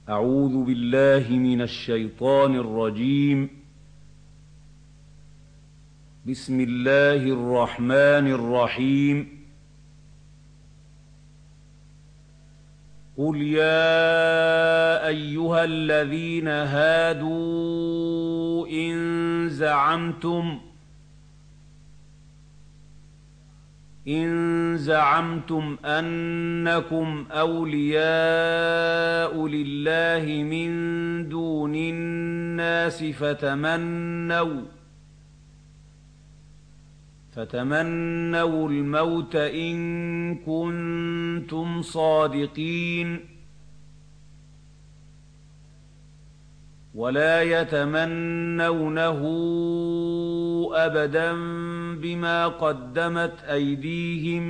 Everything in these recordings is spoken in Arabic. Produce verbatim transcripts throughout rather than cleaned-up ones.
أعوذ بالله من الشيطان الرجيم. بسم الله الرحمن الرحيم. قل يا أيها الذين هادوا إن زعمتم إن زعمتم أنكم أولياء لله من دون الناس فتمنوا فتمنوا الموت إن كنتم صادقين، ولا يتمنونه أبدا بما قدمت أيديهم،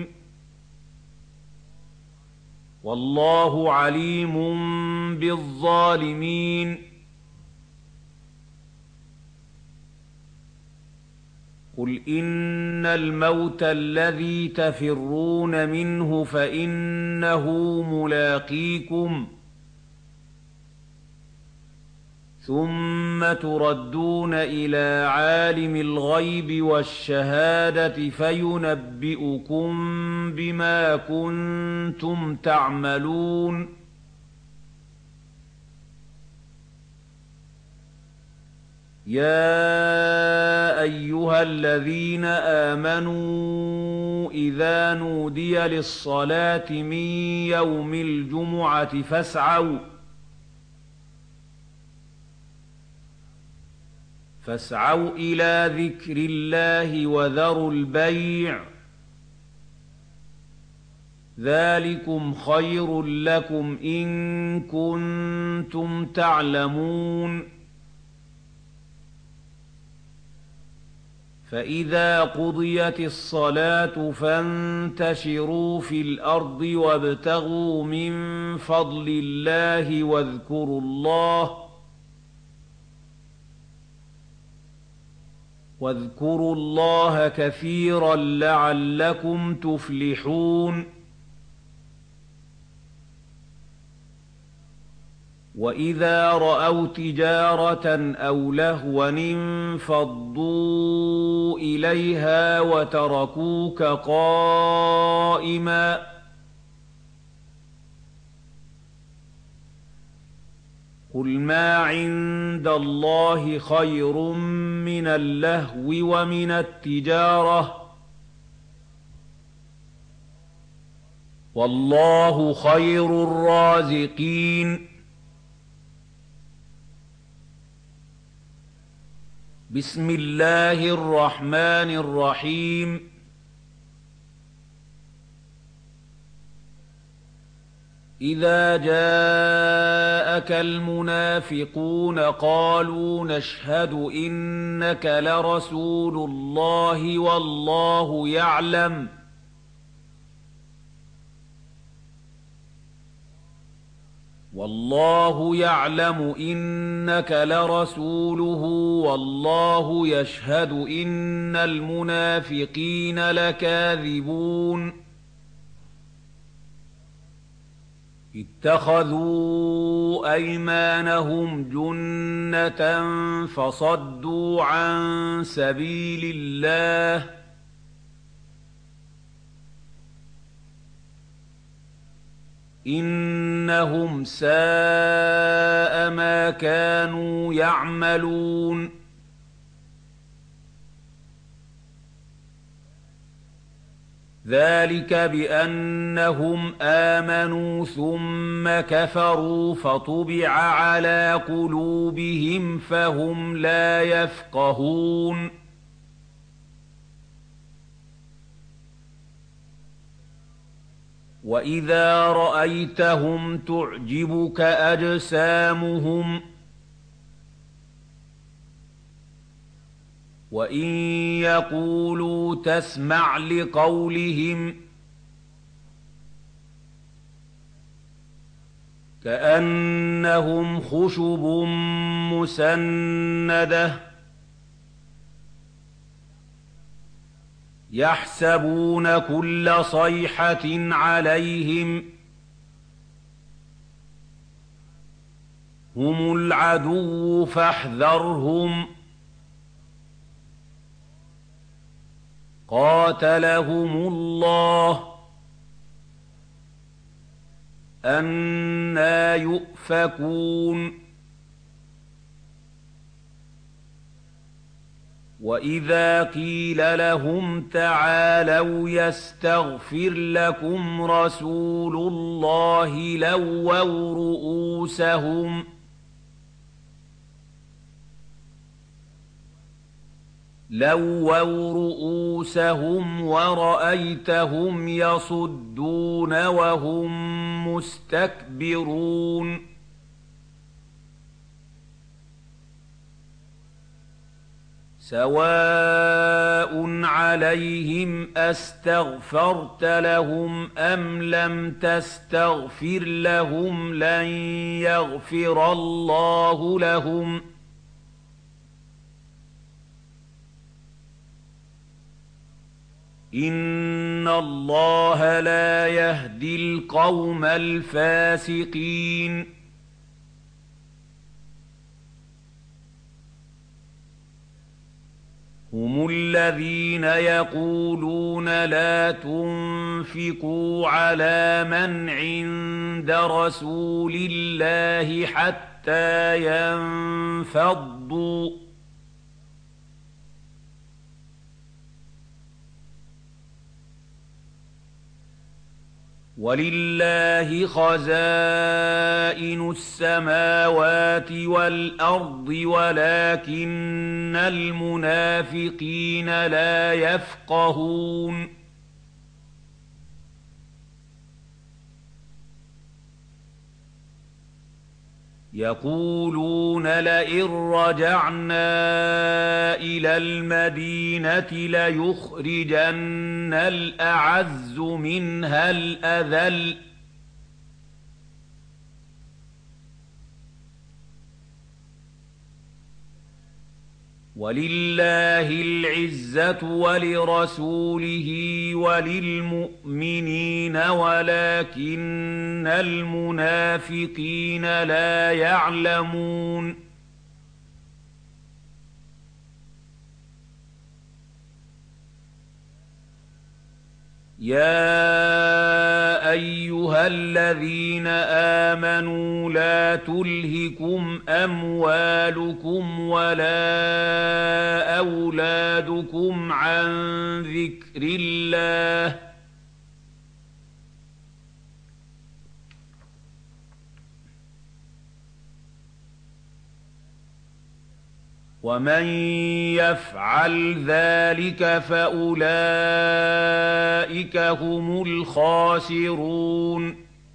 والله عليم بالظالمين. قل إن الموت الذي تفرون منه فإنه ملاقيكم، ثم تردون إلى عالم الغيب والشهادة فينبئكم بما كنتم تعملون. يا أيها الذين آمنوا إذا نودي للصلاة من يوم الجمعة فاسعوا فاسعوا إلى ذكر الله وذروا البيع، ذلكم خير لكم إن كنتم تعلمون. فإذا قضيت الصلاة فانتشروا في الأرض وابتغوا من فضل الله واذكروا الله واذكروا الله كثيرا لعلكم تفلحون. وإذا رأوا تجارة أو لهوا انفضوا إليها وتركوك قائما، قل ما عند الله خير من اللهو ومن التجارة، والله خير الرازقين. بسم الله الرحمن الرحيم. إذا جاءك المنافقون قالوا نشهد إنك لرسول الله والله يعلم والله يعلم إنك لرسوله والله يشهد إن المنافقين لكاذبون. اتخذوا أيمانهم جنة فصدوا عن سبيل الله، إنهم ساء ما كانوا يعملون. ذلك بأنهم آمنوا ثم كفروا فطبع على قلوبهم فهم لا يفقهون. وإذا رأيتهم تعجبك أجسامهم، وإن يقولوا تسمع لقولهم كأنهم خشب مسندة يحسبون كل صيحة عليهم هم العدو فاحذرهم قاتلهم الله أنى يؤفكون وإذا قيل لهم تعالوا يستغفر لكم رسول الله لووا رؤوسهم لووا رؤوسهم ورأيتهم يصدون وهم مستكبرون سواء عليهم أستغفرت لهم أم لم تستغفر لهم لن يغفر الله لهم إن الله لا يهدي القوم الفاسقين هم الذين يقولون لا تنفقوا على من عند رسول الله حتى ينفضوا ولله خزائن السماوات والأرض ولكن المنافقين لا يفقهون يقولون لئن رجعنا إلى المدينة ليخرجن الأعز منها الأذل ولله العزة ولرسوله وللمؤمنين ولكن المنافقين لا يعلمون يا أيها الذين آمنوا لا تلهكم أموالكم ولا أولادكم عن ذكر الله ومن يفعل ذلك فأولئك هم الخاسرون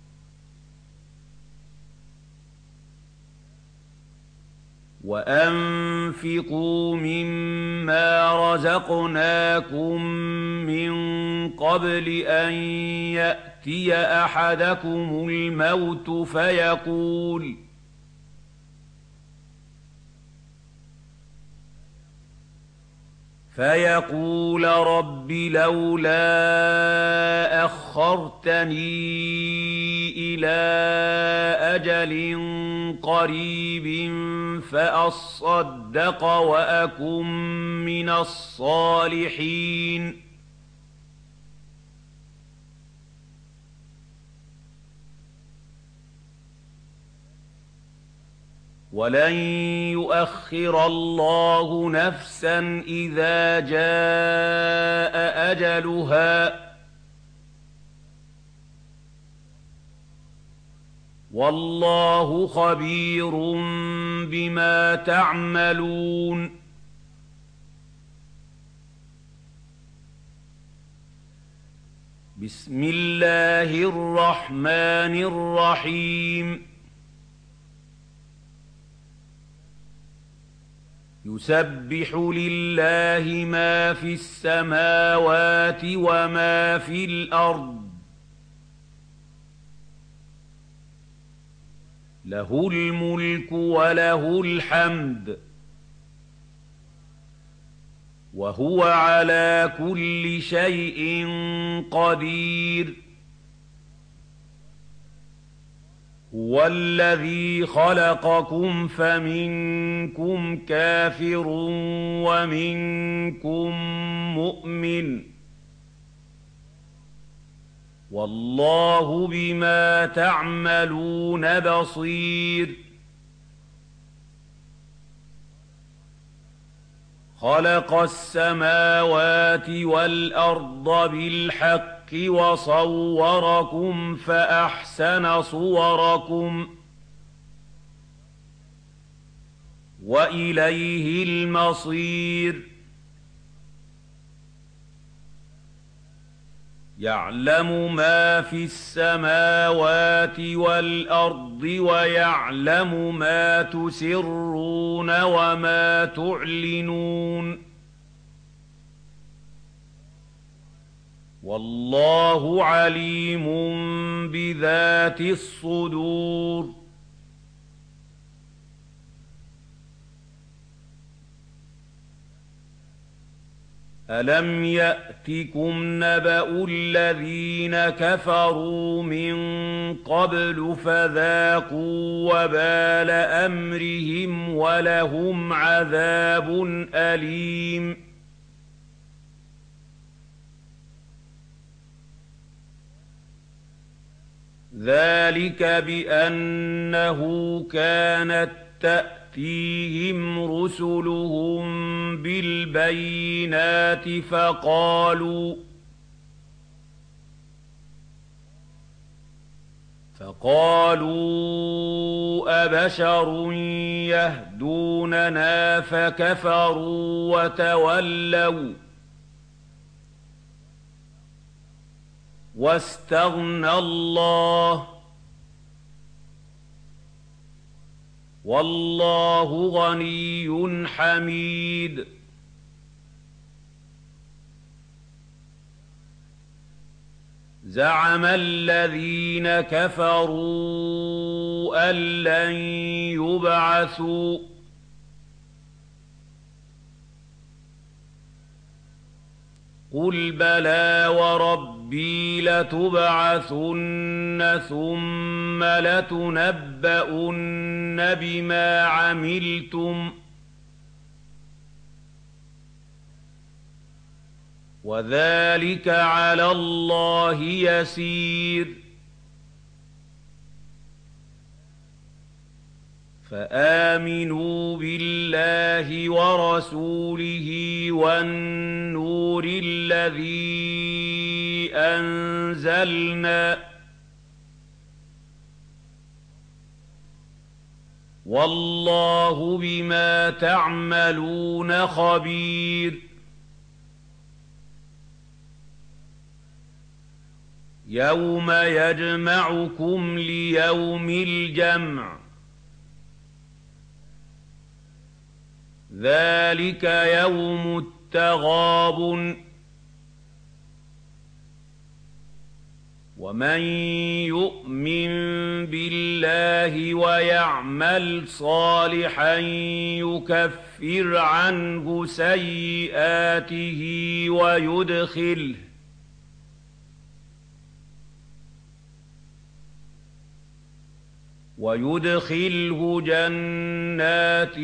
وأنفقوا مما رزقناكم من قبل أن يأتي أحدكم الموت فيقول فيقول رب لولا أخرتني إلى أجل قريب فأصدق وأكن من الصالحين ولن يؤخر الله نفسا إذا جاء أجلها والله خبير بما تعملون بسم الله الرحمن الرحيم يسبح لله ما في السماوات وما في الأرض له الملك وله الحمد وهو على كل شيء قدير هُوَ الَّذِي خَلَقَكُمْ فَمِنكُمْ كَافِرٌ وَمِنكُم مُّؤْمِنٌ ۚ وَاللَّهُ بِمَا تَعْمَلُونَ بَصِيرٌ. خَلَقَ السَّمَاوَاتِ وَالْأَرْضَ بِالْحَقِّ وَصَوَّرَكُمْ فَأَحْسَنَ صُوَرَكُمْ ۖ وَإِلَيْهِ الْمَصِيرُ. يَعْلَمُ مَا فِي السَّمَاوَاتِ وَالْأَرْضِ وَيَعْلَمُ مَا تُسِرُّونَ وَمَا تُعْلِنُونَ ۚ وَاللَّهُ عَلِيمٌ بِذَاتِ الصُّدُورِ. أَلَمْ يَأْتِكُمْ نَبَأُ الَّذِينَ كَفَرُوا مِن قَبْلُ فَذَاقُوا وَبَالَ أَمْرِهِمْ وَلَهُمْ عَذَابٌ أَلِيمٌ. ذَٰلِكَ بِأَنَّهُ كَانَت تَّأْتِيهِمْ رُسُلُهُم بِالْبَيِّنَاتِ فَقَالُوا فَقَالُوا أَبَشَرٌ يَهْدُونَنَا فَكَفَرُوا وَتَوَلَّوْا وَاسْتَغْنَى اللَّهُ ۚ وَاللَّهُ غَنِيٌّ حَمِيدٌ. زَعَمَ الَّذِينَ كَفَرُوا أَن لَّن يُبْعَثُوا ۚ قُلْ بَلَىٰ وَرَبِّي لَتُبْعَثُنَّ ثُمَّ لَتُنَبَّؤُنَّ بِمَا عَمِلْتُمْ ۚ وَذَٰلِكَ عَلَى اللَّهِ يَسِيرٌ. فَآمِنُوا بِاللَّهِ وَرَسُولِهِ وَالنُّورِ الَّذِي أَنزَلْنَا ۚ وَاللَّهُ بِمَا تَعْمَلُونَ خَبِيرٌ. يَوْمَ يَجْمَعُكُمْ لِيَوْمِ الْجَمْعِ ۖ ذَٰلِكَ يَوْمُ التَّغَابُنِ ۗ وَمَن يُؤْمِن بِاللَّهِ وَيَعْمَلْ صَالِحًا يُكَفِّرْ عَنْهُ سَيِّئَاتِهِ وَيُدْخِلْهُ ويدخله جنات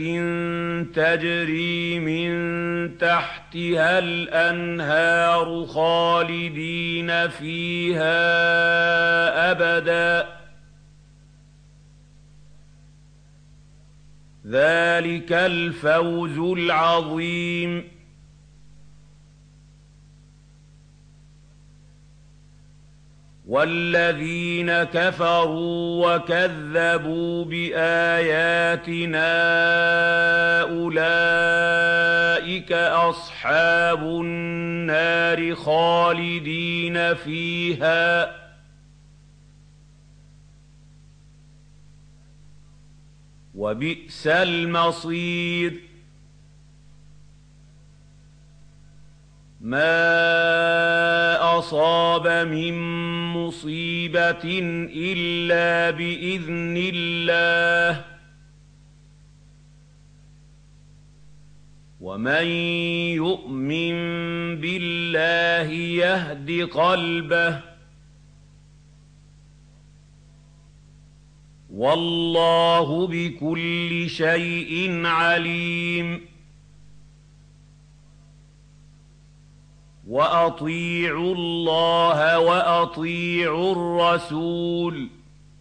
تجري من تحتها الأنهار خالدين فيها أبدا، ذلك الفوز العظيم. والذين كفروا وكذبوا بآياتنا أولئك أصحاب النار خالدين فيها، وبئس المصير. ما أصاب من مصيبة إلا بإذن الله، ومن يؤمن بالله يهد قلبه، وَاللَّهُ بِكُلِّ شَيْءٍ عَلِيمٌ وَأَطِيعُوا اللَّهَ وَأَطِيعُوا الرَّسُولَ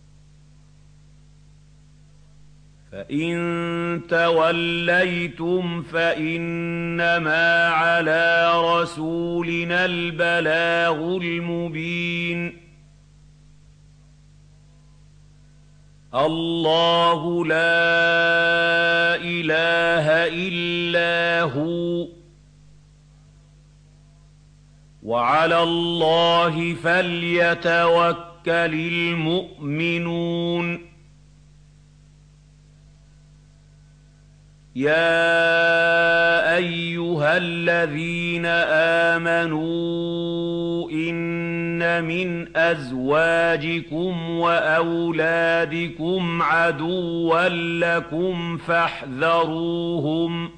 فَإِن تَوَلَّيْتُمْ فَإِنَّمَا عَلَىٰ رَسُولِنَا الْبَلَاغُ الْمُبِينُ اللَّهُ لَا إِلَٰهَ إِلَّا هُوَ وَعَلَى اللَّهِ فَلْيَتَوَكَّلِ الْمُؤْمِنُونَ يَا أَيُّهَا الَّذِينَ آمَنُوا إِنَّ مِنْ أَزْوَاجِكُمْ وَأَوْلَادِكُمْ عَدُوًّا لَّكُمْ فَاحْذَرُوهُمْ ۚ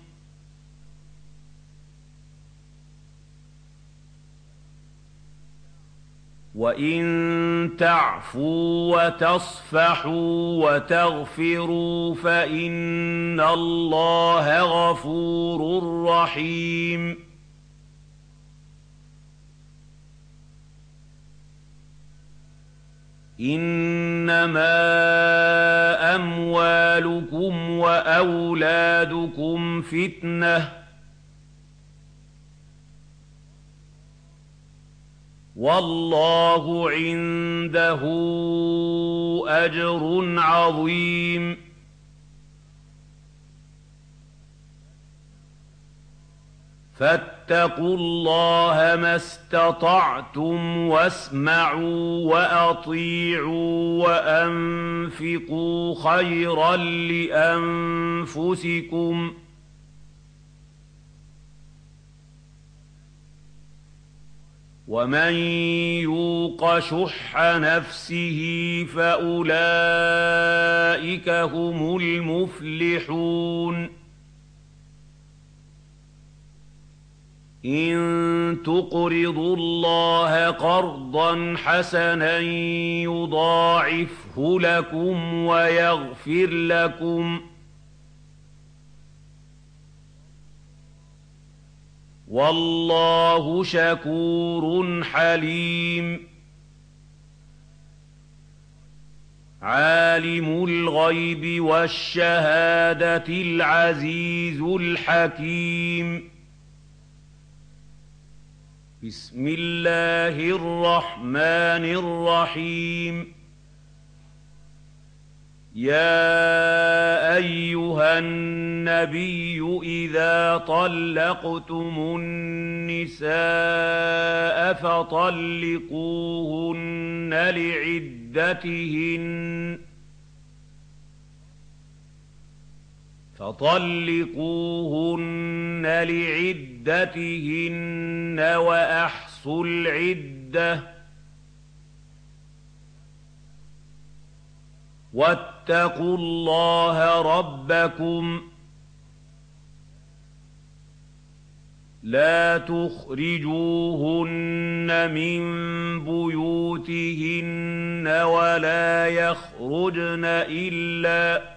وَإِن تَعْفُوا وَتَصْفَحُوا وَتَغْفِرُوا فَإِنَّ اللَّهَ غَفُورٌ رَّحِيمٌ إِنَّمَا أَمْوَالُكُمْ وَأَوْلَادُكُمْ فِتْنَةٌ وَاللَّهُ عِندَهُ أَجْرٌ عَظِيمٌ فَاتَّقُوا اللَّهَ مَا اسْتَطَعْتُمْ وَاسْمَعُوا وَأَطِيعُوا وَأَنفِقُوا خَيْرًا لِّأَنفُسِكُمْ ۗ وَمَن يُوقَ شُحَّ نَفْسِهِ فَأُولَٰئِكَ هُمُ الْمُفْلِحُونَ إِن تُقْرِضُوا اللَّهَ قَرْضًا حَسَنًا يُضَاعِفْهُ لَكُمْ وَيَغْفِرْ لَكُمْ ۚ وَاللَّهُ شَكُورٌ حَلِيمٌ عَالِمُ الْغَيْبِ وَالشَّهَادَةِ الْعَزِيزُ الْحَكِيمُ بسم الله الرحمن الرحيم يا أيها النبي إذا طلقتم النساء فطلقوهن لعدتهن فطلقوهن لعدتهن وأحصوا العدة واتقوا الله ربكم لا تخرجوهن من بيوتهن ولا يخرجن إلا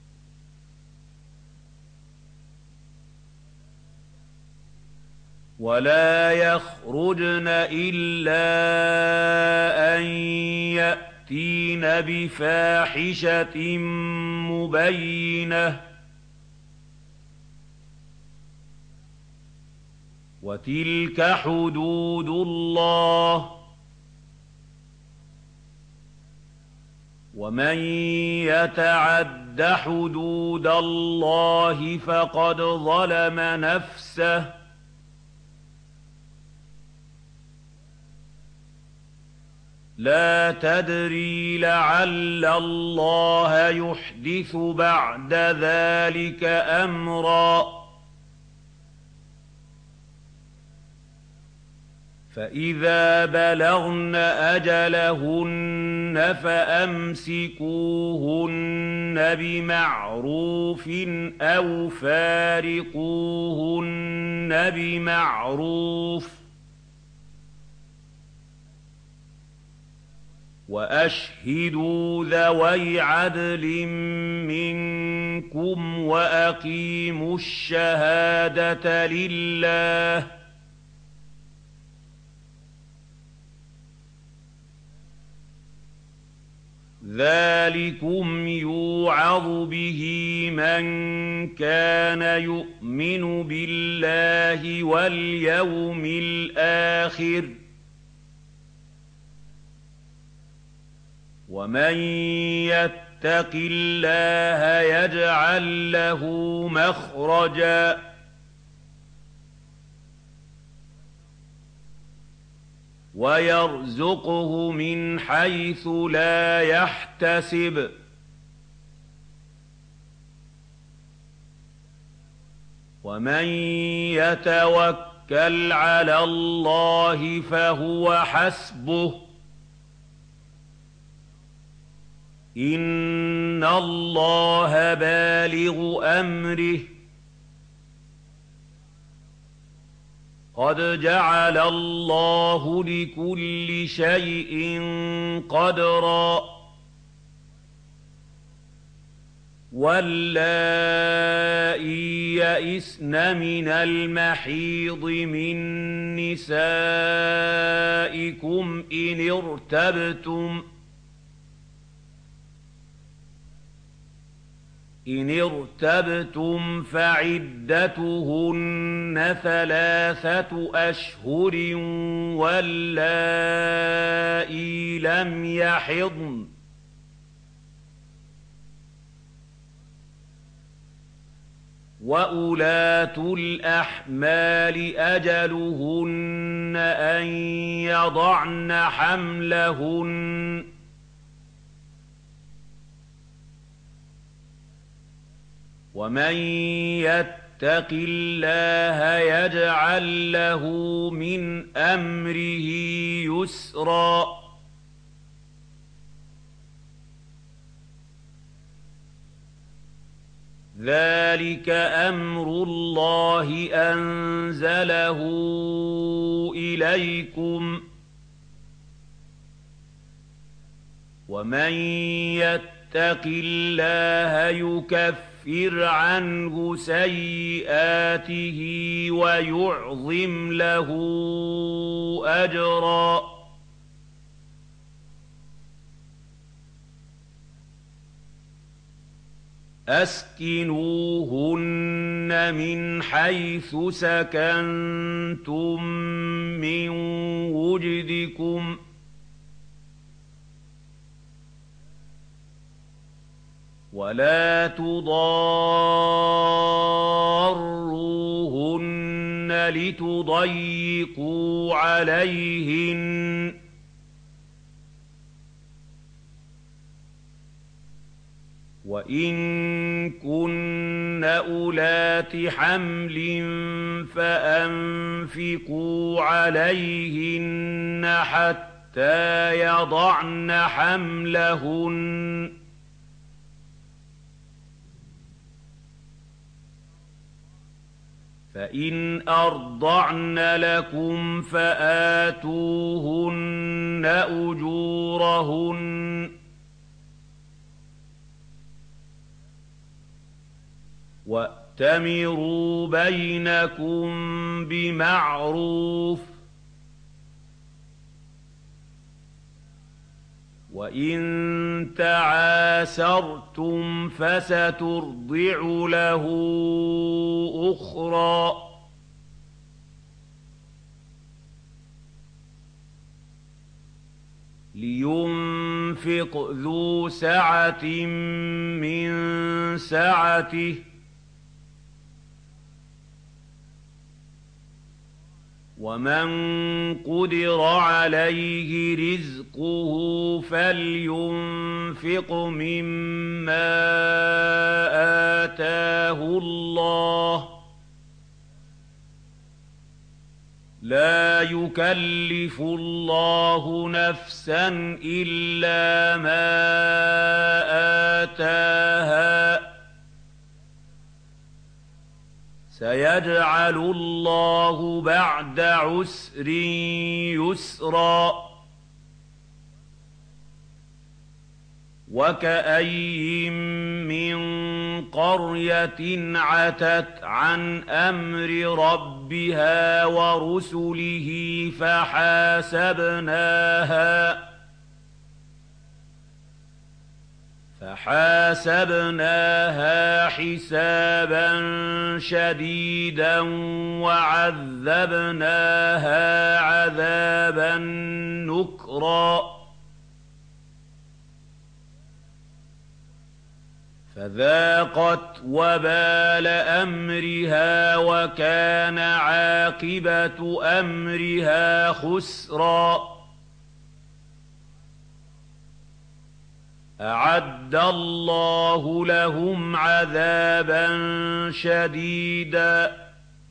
ولا يخرجن إلا أن يأتين بفاحشة مبينة وتلك حدود الله ومن يتعد حدود الله فقد ظلم نفسه لا تدري لعل الله يحدث بعد ذلك أمرا فإذا بلغن أجلهن فأمسكوهن بمعروف أو فارقوهن بمعروف وأشهدوا ذوي عدل منكم وأقيموا الشهادة لله ذلكم يوعظ به من كان يؤمن بالله واليوم الآخر ومن يتق الله يجعل له مخرجا ويرزقه من حيث لا يحتسب ومن يتوكل على الله فهو حسبه إن الله بالغ أمره قد جعل الله لكل شيء قدرا واللائي يئسن من المحيض من نسائكم إن ارتبتم إن ارتبتم فعدتهن ثلاثة أشهر واللائي لم يحضن وأولاة الأحمال أجلهن أن يضعن حملهن ومن يتق الله يجعل له من أمره يسرا ذلك أمر الله أنزله إليكم ومن يتق الله يكفر يكفر عنه سيئاته ويعظم له أجرا أسكنوهن من حيث سكنتم من وجدكم ولا تضاروهن لتضيقوا عليهن وإن كن أولات حمل فأنفقوا عليهن حتى يضعن حملهن فإن أرضعن لكم فآتوهن أجورهن وأتمروا بينكم بمعروف وإن تعاسرتم فسترضع له أخرى لينفق ذو سعة من سعته ومن قدر عليه رزقه فلينفق مما آتاه الله لا يكلف الله نفسا إلا ما آتاها سيجعل الله بعد عسر يسرا وَكَأَيِّن مِّن قَرْيَةٍ عَتَتْ عَنْ أَمْرِ رَبِّهَا وَرُسُلِهِ فَحَاسَبْنَاهَا فَحَاسَبْنَاهَا حِسَابًا شَدِيدًا وَعَذَّبْنَاهَا عَذَابًا نُّكْرًا فَذَاقَتْ وَبَالَ أَمْرِهَا وَكَانَ عَاقِبَةُ أَمْرِهَا خُسْرًا أَعَدَّ اللَّهُ لَهُمْ عَذَابًا شَدِيدًا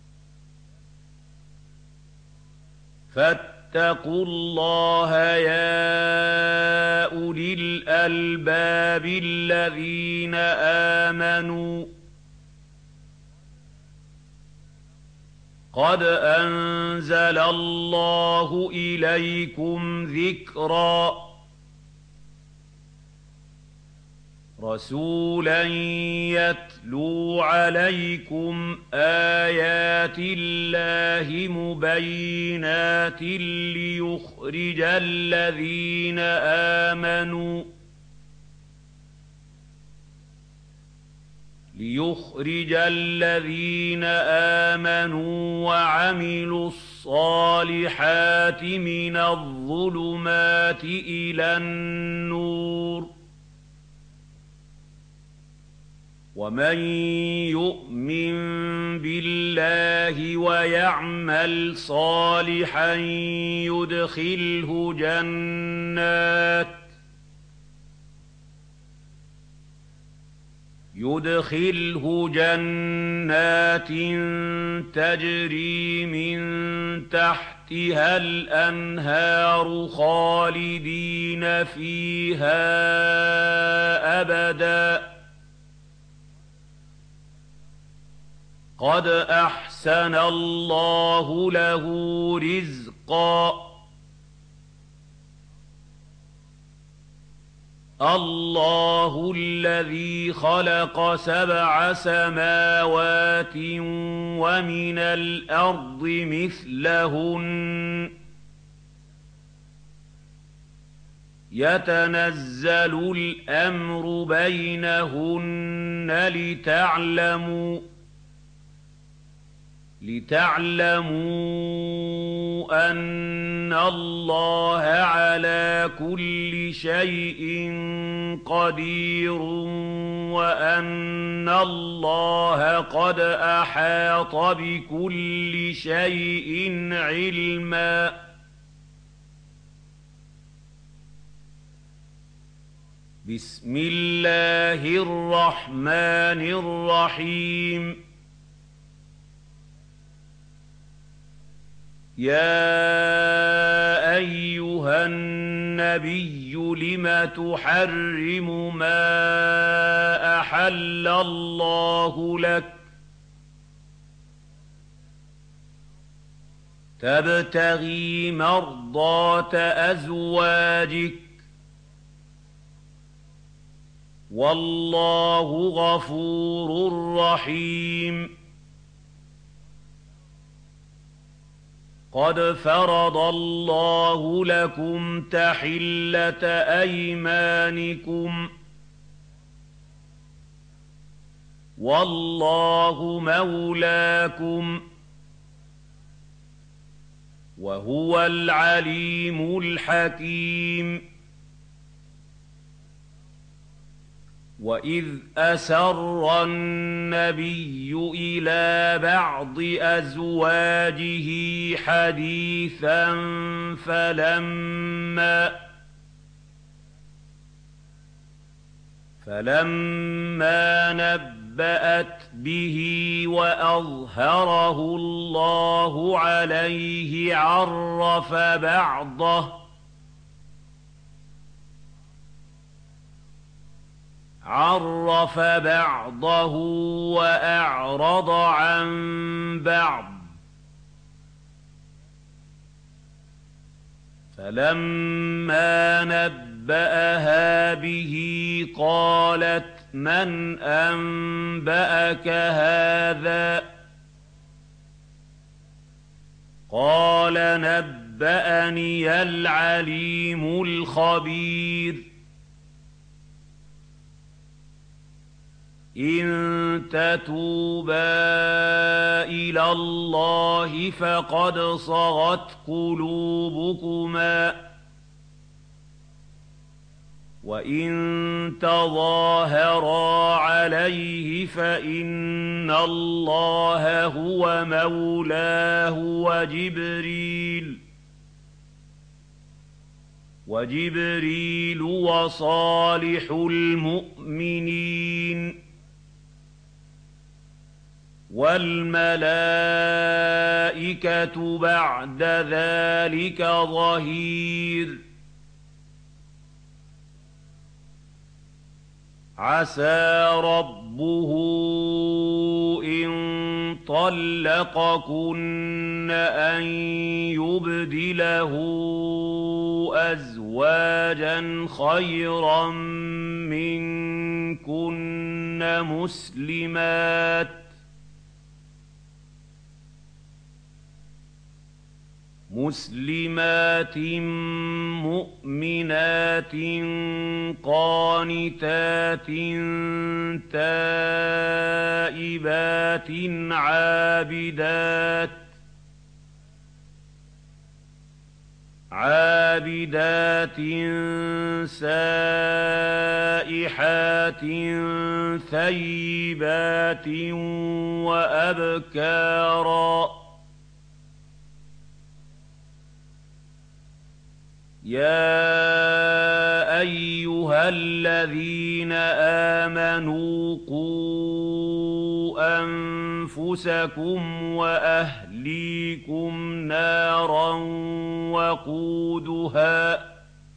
فَاتَّقُوا اللَّهَ يَا أُولِي الْأَلْبَابِ الَّذِينَ آمَنُوا قَدْ أَنزَلَ اللَّهُ إِلَيْكُمْ ذِكْرًا رَسُولًا يَتْلُو عَلَيْكُمْ آيَاتِ اللَّهِ مُبَيِّنَاتٍ لِّيُخْرِجَ الَّذِينَ آمَنُوا لِيُخْرِجَ الَّذِينَ آمَنُوا وَعَمِلُوا الصَّالِحَاتِ مِنَ الظُّلُمَاتِ إِلَى النُّورِ وَمَن يُؤْمِن بِاللَّهِ وَيَعْمَلْ صَالِحًا يُدْخِلْهُ جَنَّاتٍ يُدْخِلْهُ جَنَّاتٍ تَجْرِي مِن تَحْتِهَا الْأَنْهَارُ خَالِدِينَ فِيهَا أَبَدًا قَدْ أَحْسَنَ اللَّهُ لَهُ رِزْقًا اللَّهُ الَّذِي خَلَقَ سَبْعَ سَمَاوَاتٍ وَمِنَ الْأَرْضِ مِثْلَهُنَّ يَتَنَزَّلُ الْأَمْرُ بَيْنَهُنَّ لِتَعْلَمُوا لِتَعْلَمُوا أَنَّ اللَّهَ عَلَىٰ كُلِّ شَيْءٍ قَدِيرٌ وَأَنَّ اللَّهَ قَدْ أَحَاطَ بِكُلِّ شَيْءٍ عِلْمًا بِسْمِ اللَّهِ الرَّحْمَٰنِ الرَّحِيمِ يَا أَيُّهَا النَّبِيُّ لِمَ تُحَرِّمُ مَا أَحَلَّ اللَّهُ لَكَ تَبْتَغِي مَرْضَاتَ أَزْوَاجِكَ وَاللَّهُ غَفُورٌ رَّحِيمٌ قَدْ فَرَضَ اللَّهُ لَكُمْ تَحِلَّةَ أَيْمَانِكُمْ وَاللَّهُ مَوْلَاكُمْ وَهُوَ الْعَلِيمُ الْحَكِيمُ وَإِذْ أَسَرَّ النَّبِيُّ إِلَىٰ بَعْضِ أَزْوَاجِهِ حَدِيثًا فَلَمَّا فَلَمَّا نَبَّأَتْ بِهِ وَأَظْهَرَهُ اللَّهُ عَلَيْهِ عَرَّفَ بَعْضَهُ عَرَّفَ بَعْضَهُ وَأَعْرَضَ عَن بَعْضٍ فَلَمَّا نَبَّأَ نبأها به قالت من أنبأك هذا قال نبأني العليم الخبير إن تتوبا إلى الله فقد صغت قلوبكما وإن تظاهرا عليه فإن الله هو مولاه وجبريل وجبريل وصالح المؤمنين والملائكة بعد ذلك ظهير عسى ربه إن طلقكن أن يبدله أزواجا خيرا منكن مسلمات مسلمات مؤمنات قانتات تائبات عابدات عابدات سائحات ثيبات وأبكارا يا أيها الذين آمنوا قوا أنفسكم وأهليكم نارا وقودها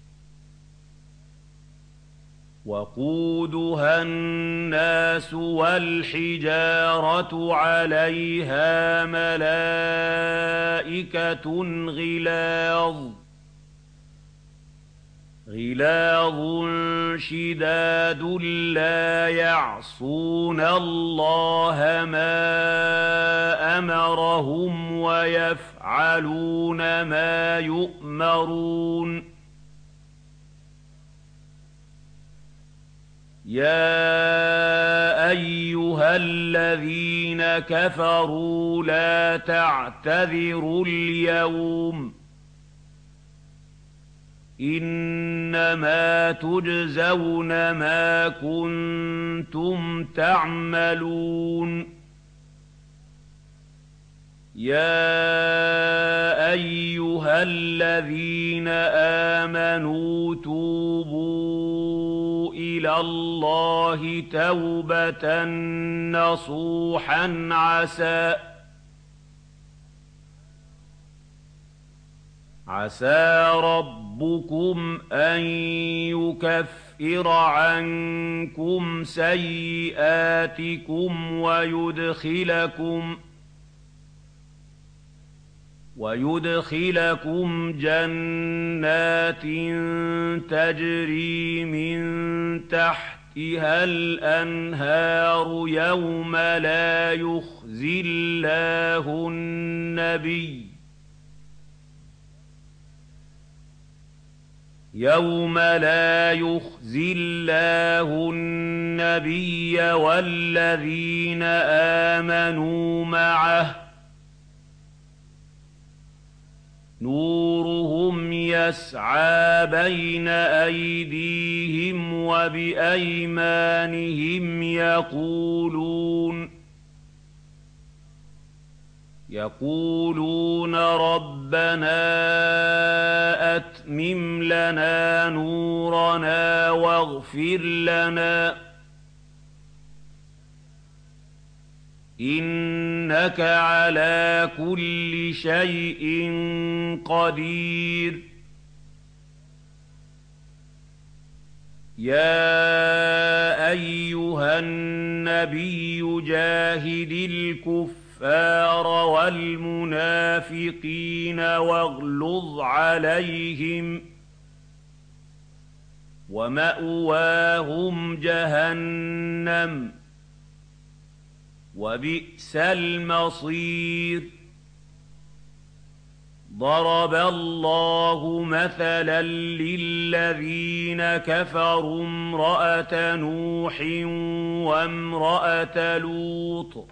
وقودها الناس والحجارة عليها ملائكة غلاظ غلاظ شداد لا يعصون الله ما أمرهم ويفعلون ما يؤمرون يا أيها الذين كفروا لا تعتذروا اليوم إنما تجزون ما كنتم تعملون يا أيها الذين آمنوا توبوا إلى الله توبة نصوحا عسى عسى ربكم أن يكفر عنكم سيئاتكم ويدخلكم ويدخلكم جنات تجري من تحتها الأنهار يوم لا يخزي الله النبي يوم لا يخزي الله النبي والذين آمنوا معه نورهم يسعى بين أيديهم وبأيمانهم يقولون يقولون ربنا أتمم لنا نورنا واغفر لنا إنك على كل شيء قدير يا أيها النبي جاهد الكفر الكفار والمنافقين واغلظ عليهم ومأواهم جهنم وبئس المصير. ضرب الله مثلا للذين كفروا امرأة نوح وامرأة لوط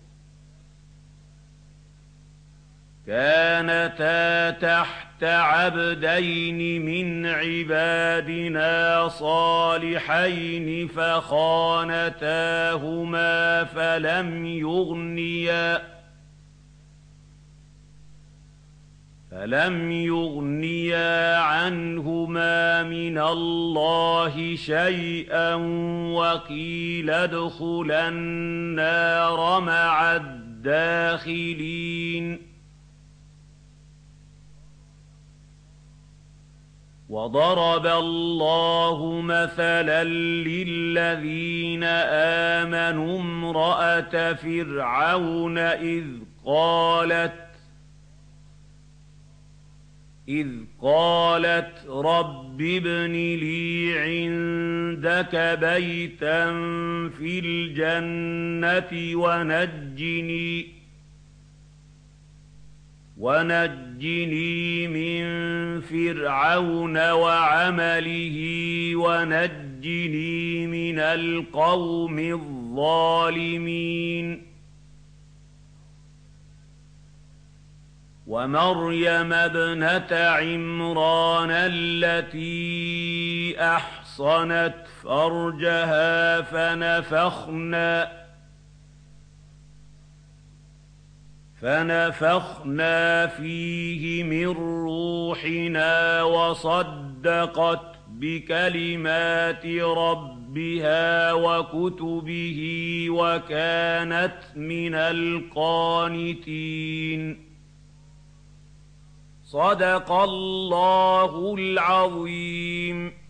كانتا تحت عبدين من عبادنا صالحين فخانتاهما فلم يغنيا فلم يغنيا عنهما من الله شيئا وقيل ادخلا النار مع الداخلين. وضرب الله مثلا للذين آمنوا امرأة فرعون إذ قالت إذ قالت رب ابن لي عندك بيتا في الجنة ونجني ونجني من فرعون وعمله ونجني من القوم الظالمين. ومريم ابنة عمران التي أحصنت فرجها فنفخنا فنفخنا فيه من روحنا وصدقت بكلمات ربها وكتبه وكانت من القانتين. صدق الله العظيم.